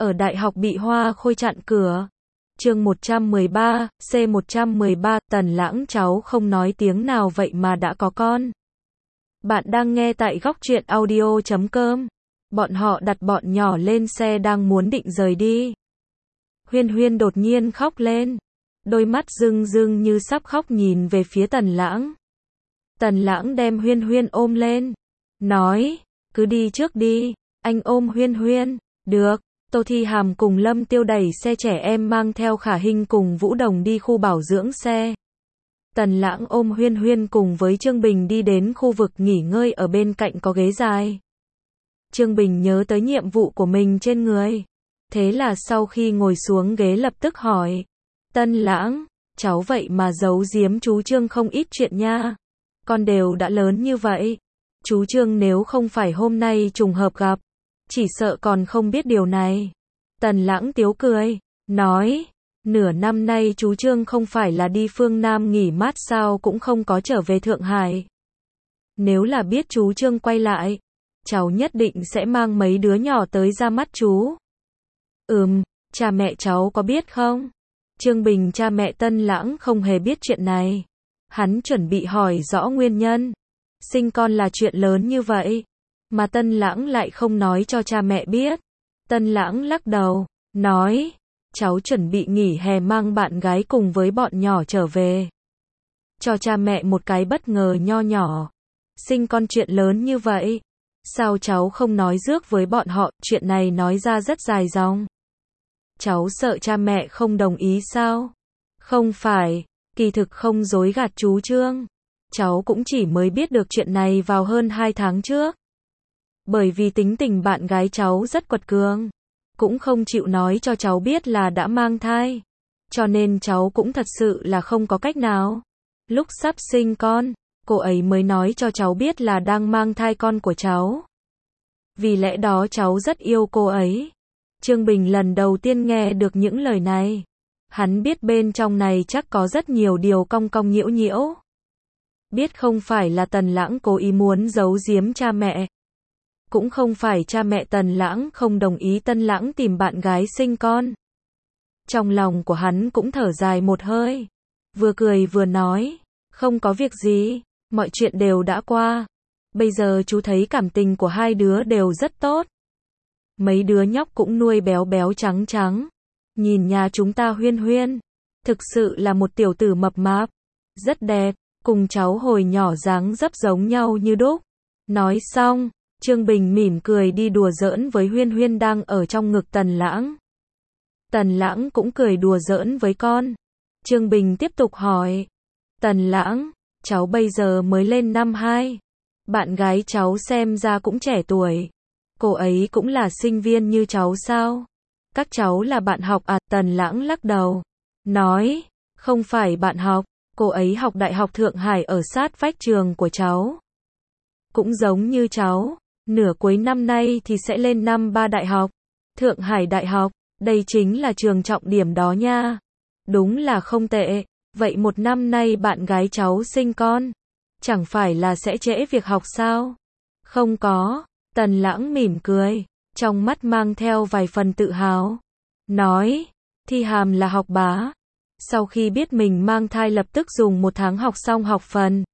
ở đại học bị Hoa Khôi chặn cửa. Chương 113, C113, Tần Lãng cháu không nói tiếng nào vậy mà đã có con. Bạn đang nghe tại góc truyện audio.com. Bọn họ đặt bọn nhỏ lên xe đang muốn định rời đi. Huyên Huyên đột nhiên khóc lên. Đôi mắt rưng rưng như sắp khóc nhìn về phía Tần Lãng. Tần Lãng đem Huyên Huyên ôm lên. Nói, cứ đi trước đi, anh ôm Huyên Huyên. Được. Tô Thi Hàm cùng Lâm Tiêu đẩy xe trẻ em mang theo Khả Hinh cùng Vũ Đồng đi khu bảo dưỡng xe. Tần Lãng ôm Huyên Huyên cùng với Trương Bình đi đến khu vực nghỉ ngơi ở bên cạnh có ghế dài. Trương Bình nhớ tới nhiệm vụ của mình trên người. Thế là sau khi ngồi xuống ghế lập tức hỏi. Tân Lãng, cháu vậy mà giấu giếm chú Trương không ít chuyện nha. Con đều đã lớn như vậy. Chú Trương nếu không phải hôm nay trùng hợp gặp, chỉ sợ còn không biết điều này. Tần Lãng tiếu cười, nói, nửa năm nay chú Trương không phải là đi phương Nam nghỉ mát sao cũng không có trở về Thượng Hải. Nếu là biết chú Trương quay lại, cháu nhất định sẽ mang mấy đứa nhỏ tới ra mắt chú. Cha mẹ cháu có biết không? Trương Bình cha mẹ Tân Lãng không hề biết chuyện này. Hắn chuẩn bị hỏi rõ nguyên nhân. Sinh con là chuyện lớn như vậy, mà Tân Lãng lại không nói cho cha mẹ biết. Tân Lãng lắc đầu, nói, cháu chuẩn bị nghỉ hè mang bạn gái cùng với bọn nhỏ trở về. Cho cha mẹ một cái bất ngờ nho nhỏ. Sinh con chuyện lớn như vậy, sao cháu không nói rước với bọn họ, chuyện này nói ra rất dài dòng. Cháu sợ cha mẹ không đồng ý sao? Không phải, kỳ thực không dối gạt chú Trương. Cháu cũng chỉ mới biết được chuyện này vào hơn 2 tháng trước. Bởi vì tính tình bạn gái cháu rất quật cường, cũng không chịu nói cho cháu biết là đã mang thai. Cho nên cháu cũng thật sự là không có cách nào. Lúc sắp sinh con, cô ấy mới nói cho cháu biết là đang mang thai con của cháu. Vì lẽ đó cháu rất yêu cô ấy. Trương Bình lần đầu tiên nghe được những lời này. Hắn biết bên trong này chắc có rất nhiều điều cong cong nhiễu nhiễu. Biết không phải là Tần Lãng cố ý muốn giấu giếm cha mẹ. Cũng không phải cha mẹ Tần Lãng không đồng ý Tân Lãng tìm bạn gái sinh con. Trong lòng của hắn cũng thở dài một hơi. Vừa cười vừa nói, không có việc gì, mọi chuyện đều đã qua. Bây giờ chú thấy cảm tình của hai đứa đều rất tốt. Mấy đứa nhóc cũng nuôi béo béo trắng trắng. Nhìn nhà chúng ta Huyên Huyên, thực sự là một tiểu tử mập mạp, rất đẹp, cùng cháu hồi nhỏ dáng dấp giống nhau như đúc. Nói xong, Trương Bình mỉm cười đi đùa giỡn với Huyên Huyên đang ở trong ngực Tần Lãng. Tần Lãng cũng cười đùa giỡn với con. Trương Bình tiếp tục hỏi, Tần Lãng, cháu bây giờ mới lên năm 2. Bạn gái cháu xem ra cũng trẻ tuổi. Cô ấy cũng là sinh viên như cháu sao? Các cháu là bạn học à? Tần Lãng lắc đầu, nói, không phải bạn học, cô ấy học Đại học Thượng Hải ở sát vách trường của cháu. Cũng giống như cháu, nửa cuối năm nay thì sẽ lên năm 3 đại học. Thượng Hải Đại học, đây chính là trường trọng điểm đó nha. Đúng là không tệ. Vậy một năm nay bạn gái cháu sinh con, chẳng phải là sẽ trễ việc học sao? Không có. Tần Lãng mỉm cười, trong mắt mang theo vài phần tự hào. Nói, Thi Hàm là học bá. Sau khi biết mình mang thai lập tức dùng 1 tháng học xong học phần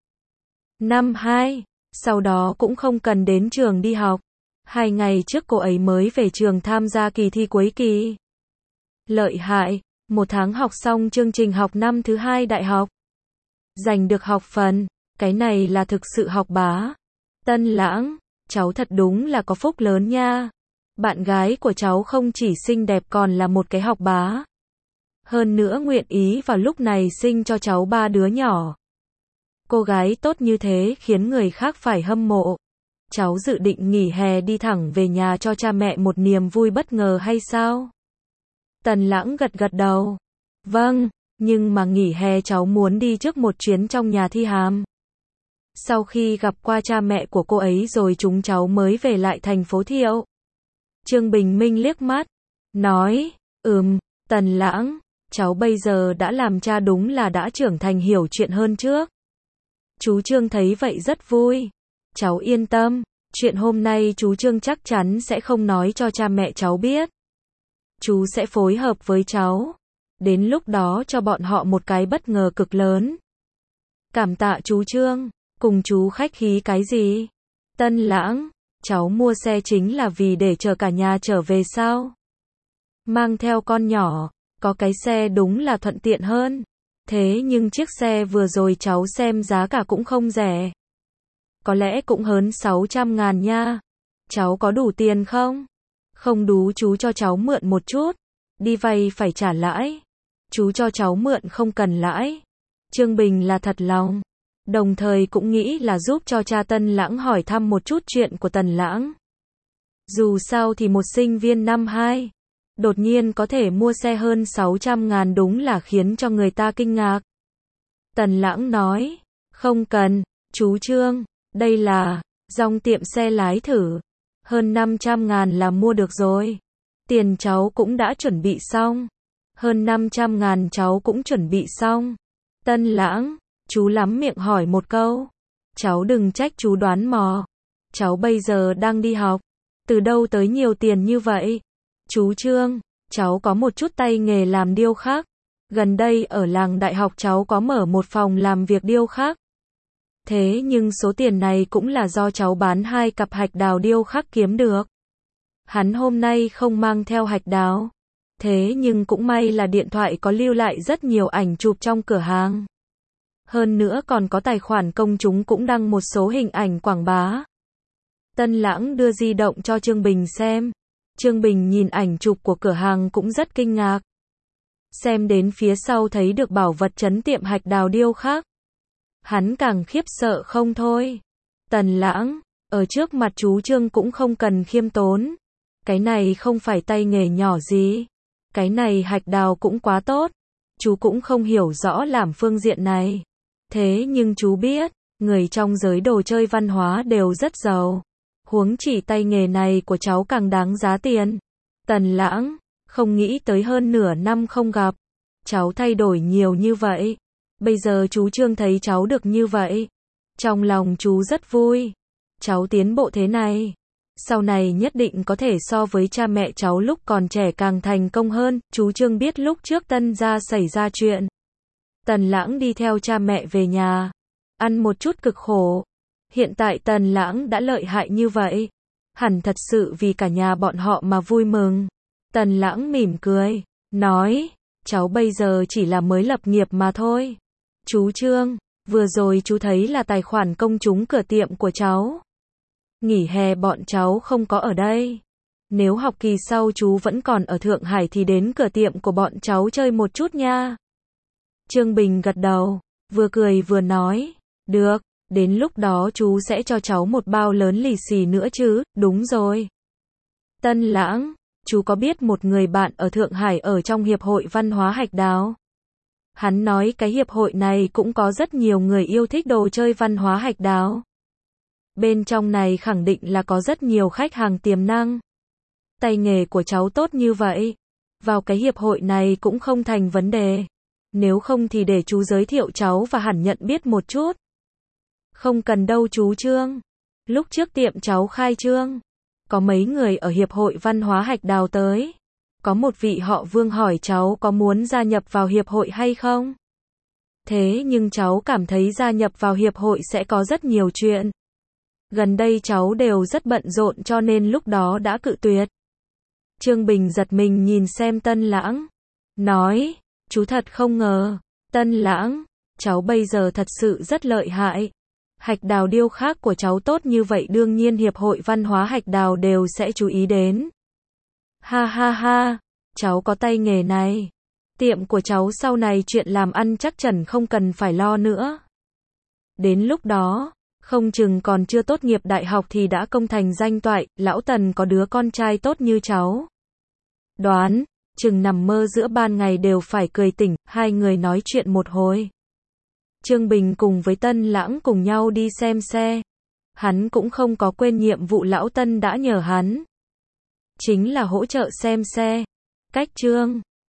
năm 2, sau đó cũng không cần đến trường đi học. 2 ngày trước cô ấy mới về trường tham gia kỳ thi cuối kỳ. Lợi hại, 1 tháng học xong chương trình học năm thứ 2 đại học. Giành được học phần, cái này là thực sự học bá. Tân Lãng, cháu thật đúng là có phúc lớn nha. Bạn gái của cháu không chỉ xinh đẹp còn là một cái học bá. Hơn nữa nguyện ý vào lúc này sinh cho cháu 3 đứa nhỏ. Cô gái tốt như thế khiến người khác phải hâm mộ. Cháu dự định nghỉ hè đi thẳng về nhà cho cha mẹ một niềm vui bất ngờ hay sao? Tần Lãng gật gật đầu. Vâng, nhưng mà nghỉ hè cháu muốn đi trước một chuyến trong nhà Thi Hàm. Sau khi gặp qua cha mẹ của cô ấy rồi chúng cháu mới về lại thành phố Thiệu. Trương Bình Minh liếc mắt, nói, Tần Lãng, cháu bây giờ đã làm cha đúng là đã trưởng thành hiểu chuyện hơn trước. Chú Trương thấy vậy rất vui. Cháu yên tâm, chuyện hôm nay chú Trương chắc chắn sẽ không nói cho cha mẹ cháu biết. chú sẽ phối hợp với cháu. Đến lúc đó cho bọn họ một cái bất ngờ cực lớn. Cảm tạ chú Trương, cùng chú khách khí cái gì? Tân Lãng, cháu mua xe chính là vì để chờ cả nhà trở về sao? Mang theo con nhỏ, có cái xe đúng là thuận tiện hơn. Thế nhưng chiếc xe vừa rồi cháu xem giá cả cũng không rẻ. Có lẽ cũng hơn 600.000 nha. Cháu có đủ tiền không? Không đủ chú cho cháu mượn một chút. Đi vay phải trả lãi. Chú cho cháu mượn không cần lãi. Trương Bình là thật lòng. Đồng thời cũng nghĩ là giúp cho cha Tân Lãng hỏi thăm một chút chuyện của Tần Lãng. Dù sao thì một sinh viên năm 2, đột nhiên có thể mua xe hơn 600.000 đúng là khiến cho người ta kinh ngạc. Tần Lãng nói, không cần, chú Trương, đây là dòng tiệm xe lái thử. Hơn 500.000 là mua được rồi. Tiền cháu cũng đã chuẩn bị xong. Hơn 500.000 cháu cũng chuẩn bị xong. Tân Lãng, chú lắm miệng hỏi một câu. Cháu đừng trách chú đoán mò. Cháu bây giờ đang đi học. Từ đâu tới nhiều tiền như vậy? Chú Trương, cháu có một chút tay nghề làm điêu khắc. Gần đây ở làng đại học cháu có mở một phòng làm việc điêu khắc. Thế nhưng số tiền này cũng là do cháu bán 2 cặp hạch đào điêu khắc kiếm được. Hắn hôm nay không mang theo hạch đào. Thế nhưng cũng may là điện thoại có lưu lại rất nhiều ảnh chụp trong cửa hàng. Hơn nữa còn có tài khoản công chúng cũng đăng một số hình ảnh quảng bá. Tân Lãng đưa di động cho Trương Bình xem. Trương Bình nhìn ảnh chụp của cửa hàng cũng rất kinh ngạc. Xem đến phía sau thấy được bảo vật trấn tiệm hạch đào điêu khắc. Hắn càng khiếp sợ không thôi. Tần Lãng, ở trước mặt chú Trương cũng không cần khiêm tốn. Cái này không phải tay nghề nhỏ gì. Cái này hạch đào cũng quá tốt. Chú cũng không hiểu rõ làm phương diện này. Thế nhưng chú biết, người trong giới đồ chơi văn hóa đều rất giàu. Huống chỉ tay nghề này của cháu càng đáng giá tiền. Tần Lãng, không nghĩ tới hơn nửa năm không gặp. Cháu thay đổi nhiều như vậy. Bây giờ chú Trương thấy cháu được như vậy. Trong lòng chú rất vui. Cháu tiến bộ thế này. Sau này nhất định có thể so với cha mẹ cháu lúc còn trẻ càng thành công hơn. Chú Trương biết lúc trước Tân gia xảy ra chuyện. Tần Lãng đi theo cha mẹ về nhà. Ăn một chút cực khổ. Hiện tại Tần Lãng đã lợi hại như vậy. Hẳn thật sự vì cả nhà bọn họ mà vui mừng. Tần Lãng mỉm cười. Nói, cháu bây giờ chỉ là mới lập nghiệp mà thôi. Chú Trương, vừa rồi chú thấy là tài khoản công chúng cửa tiệm của cháu. Nghỉ hè bọn cháu không có ở đây. Nếu học kỳ sau chú vẫn còn ở Thượng Hải thì đến cửa tiệm của bọn cháu chơi một chút nha. Trương Bình gật đầu, vừa cười vừa nói, được, đến lúc đó chú sẽ cho cháu một bao lớn lì xì nữa chứ, đúng rồi. Tân Lãng, chú có biết một người bạn ở Thượng Hải ở trong Hiệp hội Văn hóa Hạch Đào? Hắn nói cái hiệp hội này cũng có rất nhiều người yêu thích đồ chơi văn hóa hạch đào. Bên trong này khẳng định là có rất nhiều khách hàng tiềm năng. Tay nghề của cháu tốt như vậy. Vào cái hiệp hội này cũng không thành vấn đề. Nếu không thì để chú giới thiệu cháu và hẳn nhận biết một chút. Không cần đâu chú Trương. Lúc trước tiệm cháu khai trương. Có mấy người ở Hiệp hội Văn hóa Hạch Đào tới. Có một vị họ Vương hỏi cháu có muốn gia nhập vào hiệp hội hay không? Thế nhưng cháu cảm thấy gia nhập vào hiệp hội sẽ có rất nhiều chuyện. Gần đây cháu đều rất bận rộn cho nên lúc đó đã cự tuyệt. Trương Bình giật mình nhìn xem Tân Lãng. Nói, chú thật không ngờ. Tân Lãng, cháu bây giờ thật sự rất lợi hại. Hạch đào điêu khắc của cháu tốt như vậy đương nhiên Hiệp hội Văn hóa Hạch Đào đều sẽ chú ý đến. Ha ha ha, cháu có tay nghề này. Tiệm của cháu sau này chuyện làm ăn chắc chắn không cần phải lo nữa. Đến lúc đó, không chừng còn chưa tốt nghiệp đại học thì đã công thành danh toại, lão Tần có đứa con trai tốt như cháu. Đoán, chừng nằm mơ giữa ban ngày đều phải cười tỉnh, hai người nói chuyện một hồi. Trương Bình cùng với Tân Lãng cùng nhau đi xem xe. Hắn cũng không có quên nhiệm vụ lão Tân đã nhờ hắn. Chính là hỗ trợ xem xe. Cách Trương